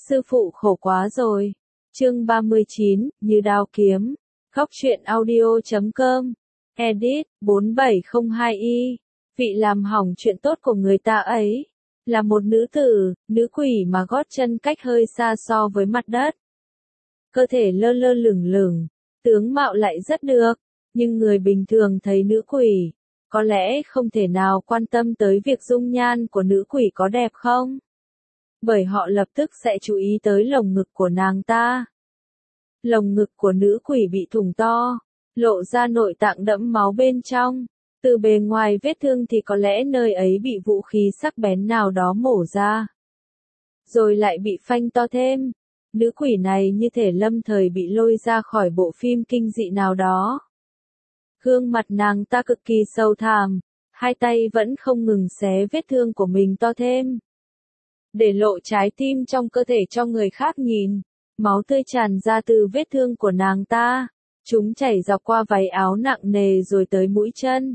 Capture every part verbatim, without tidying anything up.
Sư phụ khổ quá rồi. Chương ba mươi chín, Như đao kiếm. Góc truyện audio chấm com. Edit, bốn bảy không hai y. Vị làm hỏng chuyện tốt của người ta ấy. Là một nữ tử, nữ quỷ mà gót chân cách hơi xa so với mặt đất. Cơ thể lơ lơ lửng lửng, tướng mạo lại rất được. Nhưng người bình thường thấy nữ quỷ, có lẽ không thể nào quan tâm tới việc dung nhan của nữ quỷ có đẹp không? Bởi họ lập tức sẽ chú ý tới lồng ngực của nàng ta. Lồng ngực của nữ quỷ bị thủng to, lộ ra nội tạng đẫm máu bên trong. Từ bề ngoài vết thương thì có lẽ nơi ấy bị vũ khí sắc bén nào đó mổ ra. Rồi lại bị phanh to thêm. Nữ quỷ này như thể lâm thời bị lôi ra khỏi bộ phim kinh dị nào đó. Gương mặt nàng ta cực kỳ sâu thẳm, hai tay vẫn không ngừng xé vết thương của mình to thêm. Để lộ trái tim trong cơ thể cho người khác nhìn, máu tươi tràn ra từ vết thương của nàng ta, chúng chảy dọc qua váy áo nặng nề rồi tới mũi chân.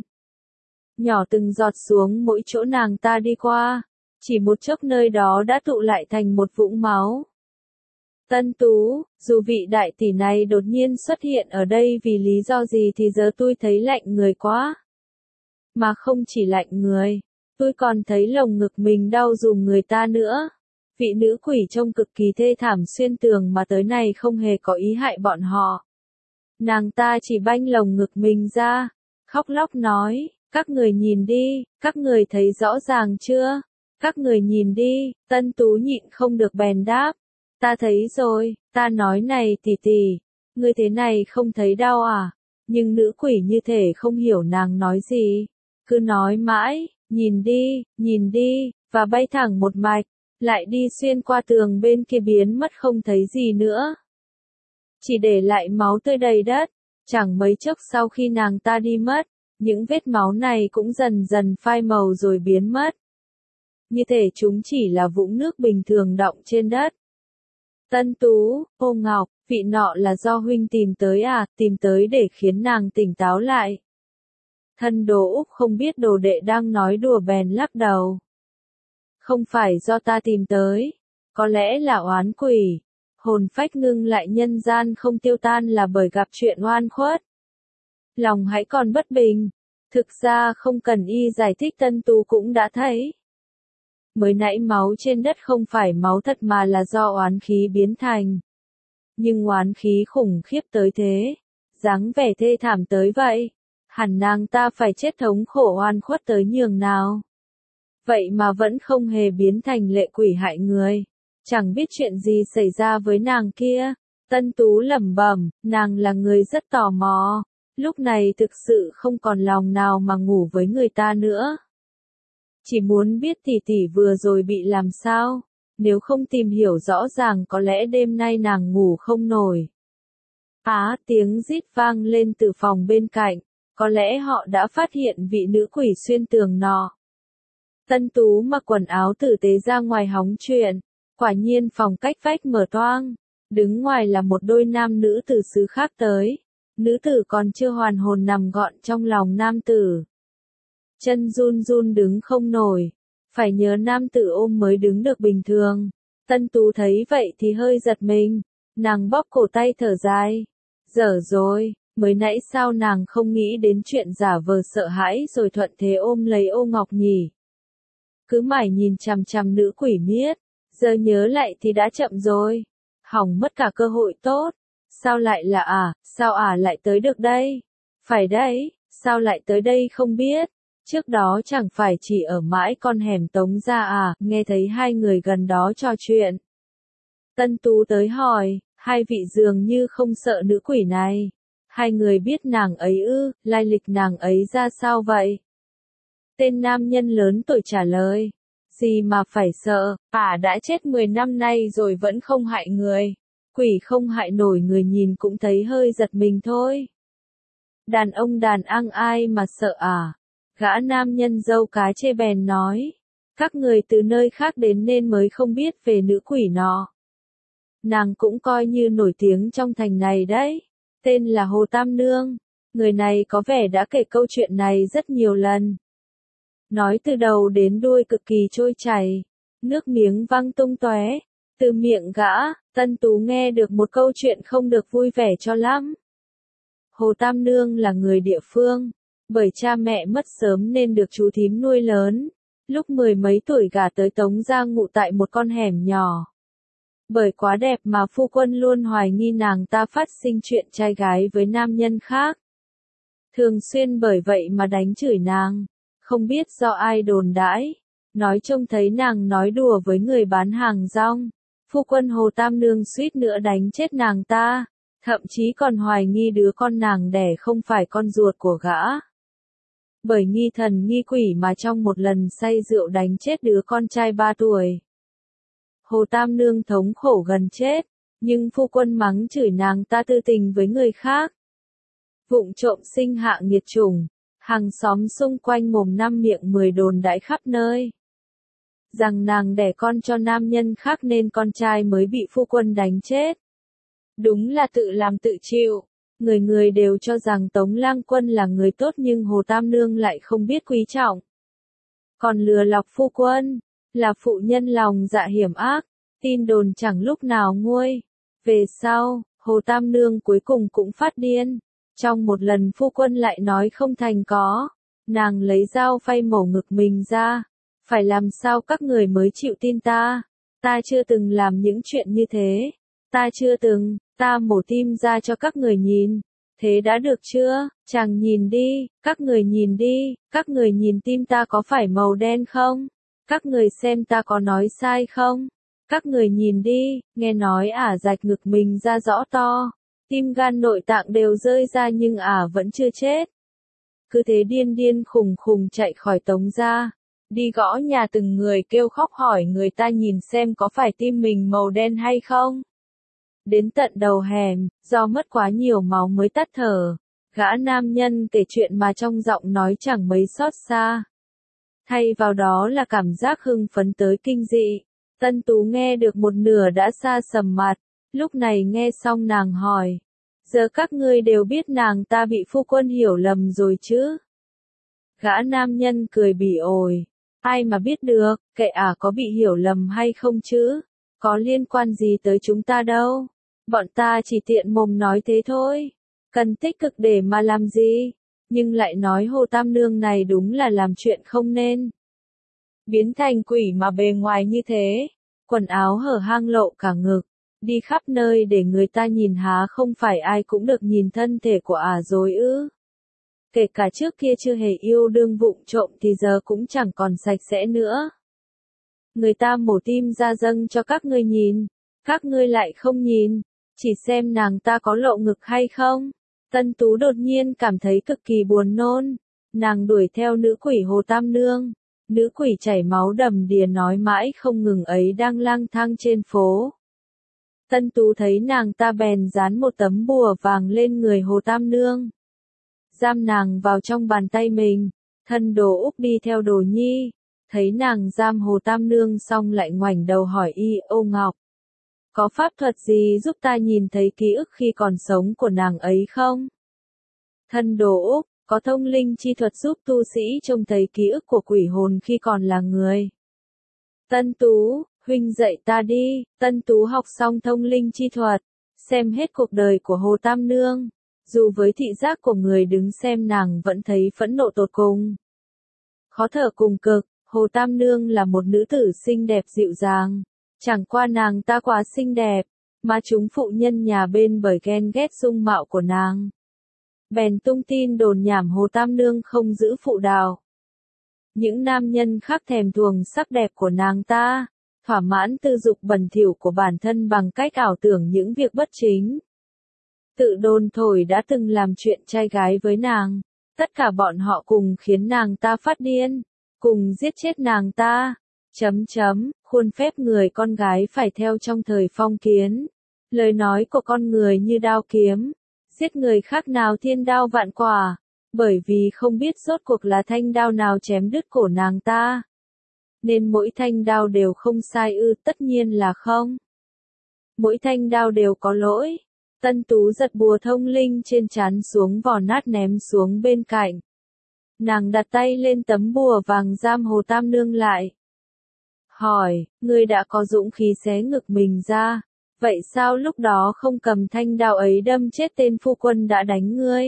Nhỏ từng giọt xuống mỗi chỗ nàng ta đi qua, chỉ một chốc nơi đó đã tụ lại thành một vũng máu. Tân Tú, dù vị đại tỷ này đột nhiên xuất hiện ở đây vì lý do gì thì giờ tôi thấy lạnh người quá. Mà không chỉ lạnh người, tôi còn thấy lồng ngực mình đau dùm người ta nữa. Vị nữ quỷ trông cực kỳ thê thảm xuyên tường mà tới này không hề có ý hại bọn họ. Nàng ta chỉ banh lồng ngực mình ra, khóc lóc nói, các người nhìn đi, các người thấy rõ ràng chưa? Các người nhìn đi, Tân Tú nhịn không được bèn đáp. Ta thấy rồi, ta nói này tỷ tỷ, ngươi thế này không thấy đau à? Nhưng nữ quỷ như thể không hiểu nàng nói gì, cứ nói mãi, nhìn đi, nhìn đi, và bay thẳng một mạch, lại đi xuyên qua tường bên kia biến mất không thấy gì nữa. Chỉ để lại máu tươi đầy đất, chẳng mấy chốc sau khi nàng ta đi mất, những vết máu này cũng dần dần phai màu rồi biến mất. Như thể chúng chỉ là vũng nước bình thường đọng trên đất. Tân Tú, ô Ngọc, vị nọ là do huynh tìm tới à, tìm tới để khiến nàng tỉnh táo lại. Thân Đồ Úc không biết đồ đệ đang nói đùa bèn lắc đầu. Không phải do ta tìm tới, có lẽ là oán quỷ, hồn phách ngưng lại nhân gian không tiêu tan là bởi gặp chuyện oan khuất. Lòng hãy còn bất bình, thực ra không cần y giải thích Tân Tú cũng đã thấy. Mới nãy máu trên đất không phải máu thật mà là do oán khí biến thành. Nhưng oán khí khủng khiếp tới thế, dáng vẻ thê thảm tới vậy, hẳn nàng ta phải chết thống khổ oan khuất tới nhường nào. Vậy mà vẫn không hề biến thành lệ quỷ hại người, chẳng biết chuyện gì xảy ra với nàng kia. Tân Tú lẩm bẩm, nàng là người rất tò mò, lúc này thực sự không còn lòng nào mà ngủ với người ta nữa. Chỉ muốn biết tỷ tỷ vừa rồi bị làm sao, nếu không tìm hiểu rõ ràng có lẽ đêm nay nàng ngủ không nổi. Á, tiếng rít vang lên từ phòng bên cạnh, có lẽ họ đã phát hiện vị nữ quỷ xuyên tường nọ. Tân Tú mặc quần áo tử tế ra ngoài hóng chuyện, quả nhiên phòng cách vách mở toang, đứng ngoài là một đôi nam nữ từ xứ khác tới, nữ tử còn chưa hoàn hồn nằm gọn trong lòng nam tử. Chân run run đứng không nổi, phải nhờ nam tử ôm mới đứng được bình thường. Tân Tú thấy vậy thì hơi giật mình, nàng bóp cổ tay thở dài. Dở rồi, mới nãy sao nàng không nghĩ đến chuyện giả vờ sợ hãi rồi thuận thế ôm lấy Ô Ngọc nhỉ? Cứ mải nhìn chằm chằm nữ quỷ miết, giờ nhớ lại thì đã chậm rồi, hỏng mất cả cơ hội tốt. Sao lại là à, sao à lại tới được đây? Phải đấy, sao lại tới đây không biết? Trước đó chẳng phải chỉ ở mãi con hẻm Tống ra à, nghe thấy hai người gần đó trò chuyện. Tân Tú tới hỏi, hai vị dường như không sợ nữ quỷ này. Hai người biết nàng ấy ư, lai lịch nàng ấy ra sao vậy? Tên nam nhân lớn tuổi trả lời, gì mà phải sợ, ả đã chết mười năm nay rồi vẫn không hại người. Quỷ không hại nổi người nhìn cũng thấy hơi giật mình thôi. Đàn ông đàn ăn ai mà sợ à? Gã nam nhân dâu cá chê bèn nói, các người từ nơi khác đến nên mới không biết về nữ quỷ nọ. Nàng cũng coi như nổi tiếng trong thành này đấy, tên là Hồ Tam Nương, người này có vẻ đã kể câu chuyện này rất nhiều lần. Nói từ đầu đến đuôi cực kỳ trôi chảy, nước miếng văng tung tóe, Từ miệng gã, Tân Tú nghe được một câu chuyện không được vui vẻ cho lắm. Hồ Tam Nương là người địa phương, bởi cha mẹ mất sớm nên được chú thím nuôi lớn, lúc mười mấy tuổi gả tới Tống gia ngụ tại một con hẻm nhỏ. Bởi quá đẹp mà phu quân luôn hoài nghi nàng ta phát sinh chuyện trai gái với nam nhân khác. Thường xuyên bởi vậy mà đánh chửi nàng, không biết do ai đồn đãi, nói trông thấy nàng nói đùa với người bán hàng rong. Phu quân Hồ Tam Nương suýt nữa đánh chết nàng ta, thậm chí còn hoài nghi đứa con nàng đẻ không phải con ruột của gã. Bởi nghi thần nghi quỷ mà trong một lần say rượu đánh chết đứa con trai ba tuổi. Hồ Tam Nương thống khổ gần chết, nhưng phu quân mắng chửi nàng ta tư tình với người khác. Vụng trộm sinh hạ nghiệt chủng, hàng xóm xung quanh mồm năm miệng mười đồn đãi khắp nơi. Rằng nàng đẻ con cho nam nhân khác nên con trai mới bị phu quân đánh chết. Đúng là tự làm tự chịu, người người đều cho rằng Tống Lang Quân là người tốt nhưng Hồ Tam Nương lại không biết quý trọng. Còn lừa lọc phu quân, là phụ nhân lòng dạ hiểm ác, tin đồn chẳng lúc nào nguôi. Về sau, Hồ Tam Nương cuối cùng cũng phát điên. Trong một lần phu quân lại nói không thành có, nàng lấy dao phay mổ ngực mình ra. Phải làm sao các người mới chịu tin ta? Ta chưa từng làm những chuyện như thế. Ta chưa từng, ta mổ tim ra cho các người nhìn. Thế đã được chưa? Chàng nhìn đi, các người nhìn đi, các người nhìn tim ta có phải màu đen không? Các người xem ta có nói sai không? Các người nhìn đi, nghe nói ả rạch ngực mình ra rõ to. Tim gan nội tạng đều rơi ra nhưng ả vẫn chưa chết. Cứ thế điên điên khùng khùng chạy khỏi Tống gia. Đi gõ nhà từng người kêu khóc hỏi người ta nhìn xem có phải tim mình màu đen hay không. Đến tận đầu hẻm, do mất quá nhiều máu mới tắt thở, gã nam nhân kể chuyện mà trong giọng nói chẳng mấy xót xa. Thay vào đó là cảm giác hưng phấn tới kinh dị. Tân Tú nghe được một nửa đã xa sầm mặt, lúc này nghe xong nàng hỏi. Giờ các ngươi đều biết nàng ta bị phu quân hiểu lầm rồi chứ? Gã nam nhân cười bỉ ổi. Ai mà biết được, kệ ả có bị hiểu lầm hay không chứ? Có liên quan gì tới chúng ta đâu? Bọn ta chỉ tiện mồm nói thế thôi. Cần tích cực để mà làm gì? Nhưng lại nói Hồ Tam Nương này đúng là làm chuyện không nên. Biến thành quỷ mà bề ngoài như thế. Quần áo hở hang lộ cả ngực. Đi khắp nơi để người ta nhìn há không phải ai cũng được nhìn thân thể của ả rồi ư? Kể cả trước kia chưa hề yêu đương vụng trộm thì giờ cũng chẳng còn sạch sẽ nữa. Người ta mổ tim ra dâng cho các ngươi nhìn, các ngươi lại không nhìn, chỉ xem nàng ta có lộ ngực hay không. Tân Tú đột nhiên cảm thấy cực kỳ buồn nôn, nàng đuổi theo nữ quỷ Hồ Tam Nương, nữ quỷ chảy máu đầm đìa nói mãi không ngừng ấy đang lang thang trên phố. Tân Tú thấy nàng ta bèn dán một tấm bùa vàng lên người Hồ Tam Nương. Giam nàng vào trong bàn tay mình, thân Đồ Úc đi theo Đồ Nhi, thấy nàng giam Hồ Tam Nương xong lại ngoảnh đầu hỏi y Ô Ngọc. Có pháp thuật gì giúp ta nhìn thấy ký ức khi còn sống của nàng ấy không? Thân Đồ Úc, có thông linh chi thuật giúp tu sĩ trông thấy ký ức của quỷ hồn khi còn là người. Tân Tú, huynh dạy ta đi. Tân Tú học xong thông linh chi thuật, xem hết cuộc đời của Hồ Tam Nương. Dù với thị giác của người đứng xem nàng vẫn thấy phẫn nộ tột cùng. Khó thở cùng cực, Hồ Tam Nương là một nữ tử xinh đẹp dịu dàng. Chẳng qua nàng ta quá xinh đẹp, mà chúng phụ nhân nhà bên bởi ghen ghét dung mạo của nàng. Bèn tung tin đồn nhảm Hồ Tam Nương không giữ phụ đạo. Những nam nhân khác thèm thuồng sắc đẹp của nàng ta, thỏa mãn tư dục bẩn thỉu của bản thân bằng cách ảo tưởng những việc bất chính. Tự đồn thổi đã từng làm chuyện trai gái với nàng, tất cả bọn họ cùng khiến nàng ta phát điên, cùng giết chết nàng ta. Chấm chấm, khuôn phép người con gái phải theo trong thời phong kiến. Lời nói của con người như đao kiếm, giết người khác nào thiên đao vạn quả, bởi vì không biết rốt cuộc là thanh đao nào chém đứt cổ nàng ta. Nên mỗi thanh đao đều không sai ư? Tất nhiên là không. Mỗi thanh đao đều có lỗi. Tân Tú giật bùa thông linh trên trán xuống vò nát ném xuống bên cạnh. Nàng đặt tay lên tấm bùa vàng giam Hồ Tam Nương lại. hỏi, ngươi đã có dũng khí xé ngực mình ra, vậy sao lúc đó không cầm thanh đao ấy đâm chết tên phu quân đã đánh ngươi?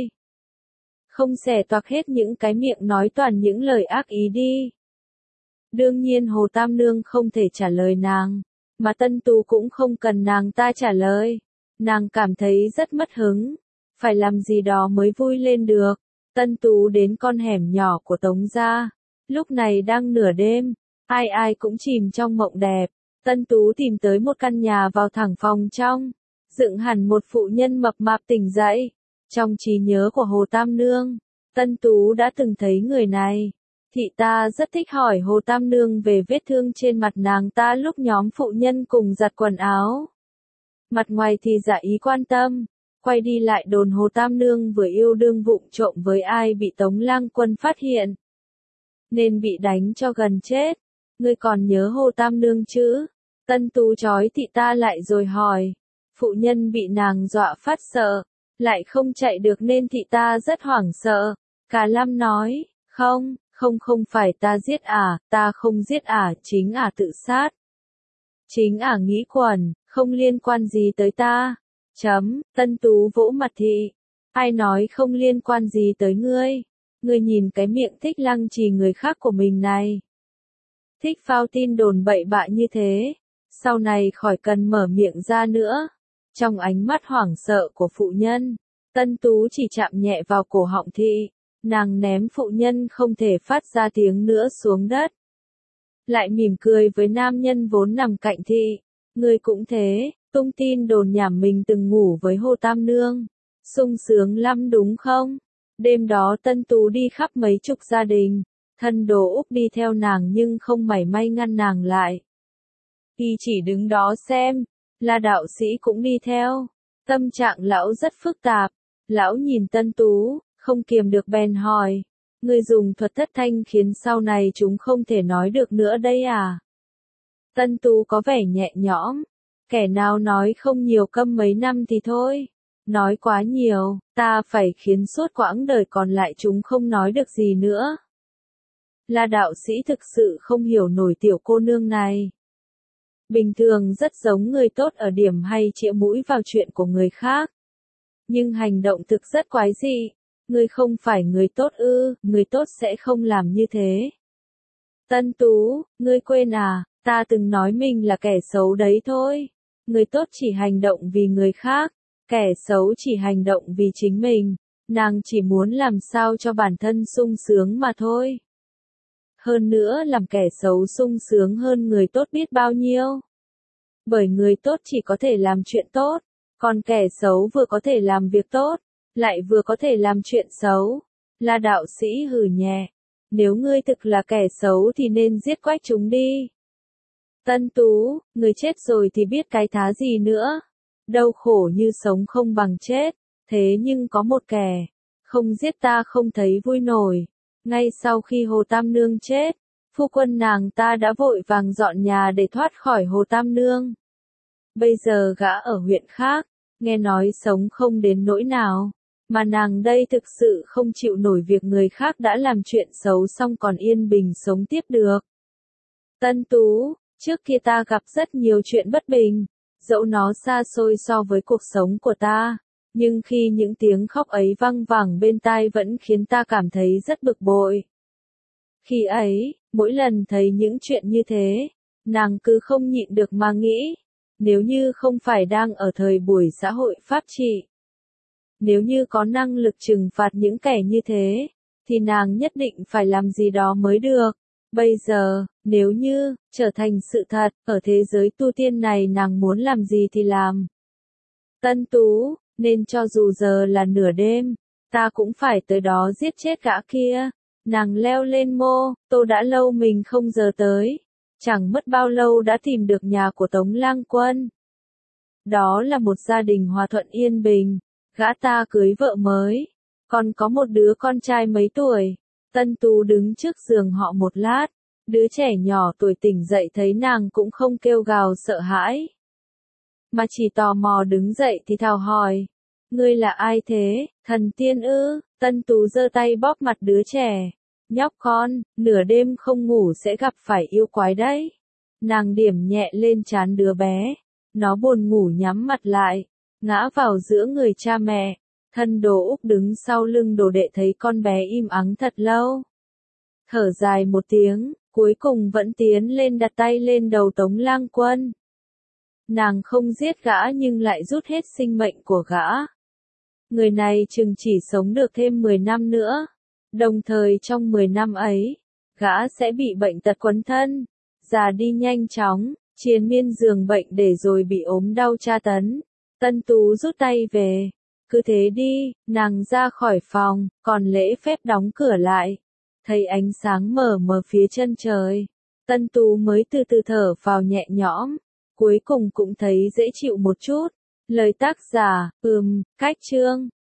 Không xẻ toạc hết những cái miệng nói toàn những lời ác ý đi. Đương nhiên Hồ Tam Nương không thể trả lời nàng, mà Tân Tú cũng không cần nàng ta trả lời. Nàng cảm thấy rất mất hứng, phải làm gì đó mới vui lên được. Tân Tú đến con hẻm nhỏ của Tống gia, lúc này đang nửa đêm, ai ai cũng chìm trong mộng đẹp. Tân Tú tìm tới một căn nhà vào thẳng phòng trong, dựng hẳn một phụ nhân mập mạp tỉnh dậy. Trong trí nhớ của Hồ Tam Nương, Tân Tú đã từng thấy người này. Thị ta rất thích hỏi Hồ Tam Nương về vết thương trên mặt nàng ta lúc nhóm phụ nhân cùng giặt quần áo. Mặt ngoài thì giả ý quan tâm, quay đi lại đồn Hồ Tam Nương vừa yêu đương vụng trộm với ai bị Tống Lang Quân phát hiện, nên bị đánh cho gần chết. Ngươi còn nhớ Hồ Tam Nương chứ? Tân Tú trói thị ta lại rồi hỏi. Phụ nhân bị nàng dọa phát sợ, lại không chạy được nên thị ta rất hoảng sợ. Cả Lam nói, không, không không phải ta giết ả, ta không giết ả, chính ả tự sát. Chính ả nghĩ quẩn, không liên quan gì tới ta. Chấm, Tân Tú vỗ mặt thị. Ai nói không liên quan gì tới ngươi? Ngươi nhìn cái miệng thích lăng trì người khác của mình này. Thích phao tin đồn bậy bạ như thế, sau này khỏi cần mở miệng ra nữa. Trong ánh mắt hoảng sợ của phụ nhân, Tân Tú chỉ chạm nhẹ vào cổ họng thị, nàng ném phụ nhân không thể phát ra tiếng nữa xuống đất. Lại mỉm cười với nam nhân vốn nằm cạnh thị, ngươi cũng thế, tung tin đồn nhảm mình từng ngủ với Hồ Tam Nương, sung sướng lắm đúng không? Đêm đó Tân Tú đi khắp mấy chục gia đình, thân đồ Úc đi theo nàng nhưng không mảy may ngăn nàng lại. Y chỉ đứng đó xem, là đạo sĩ cũng đi theo. Tâm trạng lão rất phức tạp, lão nhìn Tân Tú, không kiềm được bèn hỏi, ngươi dùng thuật thất thanh khiến sau này chúng không thể nói được nữa đây à? Tân Tú có vẻ nhẹ nhõm, kẻ nào nói không nhiều câm mấy năm thì thôi, nói quá nhiều, ta phải khiến suốt quãng đời còn lại chúng không nói được gì nữa. Là đạo sĩ thực sự không hiểu nổi tiểu cô nương này. Bình thường rất giống người tốt ở điểm hay chĩa mũi vào chuyện của người khác. Nhưng hành động thực rất quái dị. Ngươi không phải người tốt ư, người tốt sẽ không làm như thế. Tân Tú, ngươi quên à, ta từng nói mình là kẻ xấu đấy thôi. Người tốt chỉ hành động vì người khác, kẻ xấu chỉ hành động vì chính mình. Nàng chỉ muốn làm sao cho bản thân sung sướng mà thôi. Hơn nữa làm kẻ xấu sung sướng hơn người tốt biết bao nhiêu. Bởi người tốt chỉ có thể làm chuyện tốt, còn kẻ xấu vừa có thể làm việc tốt, lại vừa có thể làm chuyện xấu. Là đạo sĩ hừ nhẹ, nếu ngươi thực là kẻ xấu thì nên giết quách chúng đi. Tân Tú, người chết rồi thì biết cái thá gì nữa. Đau khổ như sống không bằng chết, thế nhưng có một kẻ, không giết ta không thấy vui nổi. Ngay sau khi Hồ Tam Nương chết, phu quân nàng ta đã vội vàng dọn nhà để thoát khỏi Hồ Tam Nương. Bây giờ gã ở huyện khác, nghe nói sống không đến nỗi nào, mà nàng đây thực sự không chịu nổi việc người khác đã làm chuyện xấu xong còn yên bình sống tiếp được. Tân Tú, trước kia ta gặp rất nhiều chuyện bất bình, dẫu nó xa xôi so với cuộc sống của ta, nhưng khi những tiếng khóc ấy văng vẳng bên tai vẫn khiến ta cảm thấy rất bực bội. Khi ấy, mỗi lần thấy những chuyện như thế, nàng cứ không nhịn được mà nghĩ, nếu như không phải đang ở thời buổi xã hội pháp trị, nếu như có năng lực trừng phạt những kẻ như thế, thì nàng nhất định phải làm gì đó mới được. Bây giờ, nếu như, trở thành sự thật, ở thế giới tu tiên này nàng muốn làm gì thì làm. Tân Tú, nên cho dù giờ là nửa đêm, ta cũng phải tới đó giết chết gã kia. Nàng leo lên mô, tô đã lâu mình không giờ tới. Chẳng mất bao lâu đã tìm được nhà của Tống Lang Quân. Đó là một gia đình hòa thuận yên bình, gã ta cưới vợ mới, còn có một đứa con trai mấy tuổi. Tân Tú đứng trước giường họ một lát, đứa trẻ nhỏ tuổi tỉnh dậy thấy nàng cũng không kêu gào sợ hãi, mà chỉ tò mò đứng dậy thì thào hỏi, ngươi là ai thế, thần tiên ư? Tân Tú giơ tay bóp mặt đứa trẻ, nhóc con, nửa đêm không ngủ sẽ gặp phải yêu quái đấy. Nàng điểm nhẹ lên trán đứa bé. Nó buồn ngủ nhắm mặt lại, ngã vào giữa người cha mẹ. Thân Đồ Úc đứng sau lưng Đồ Đệ thấy con bé im ắng thật lâu. Thở dài một tiếng, cuối cùng vẫn tiến lên đặt tay lên đầu Tống Lang Quân. Nàng không giết gã nhưng lại rút hết sinh mệnh của gã. Người này chừng chỉ sống được thêm mười năm nữa. Đồng thời trong mười năm ấy, gã sẽ bị bệnh tật quấn thân, già đi nhanh chóng, triền miên giường bệnh để rồi bị ốm đau tra tấn. Tân Tú rút tay về. Cứ thế đi, nàng ra khỏi phòng, còn lễ phép đóng cửa lại. Thấy ánh sáng mờ mờ phía chân trời. Tân Tú mới từ từ thở vào nhẹ nhõm. Cuối cùng cũng thấy dễ chịu một chút. Lời tác giả, ừm, cách chương.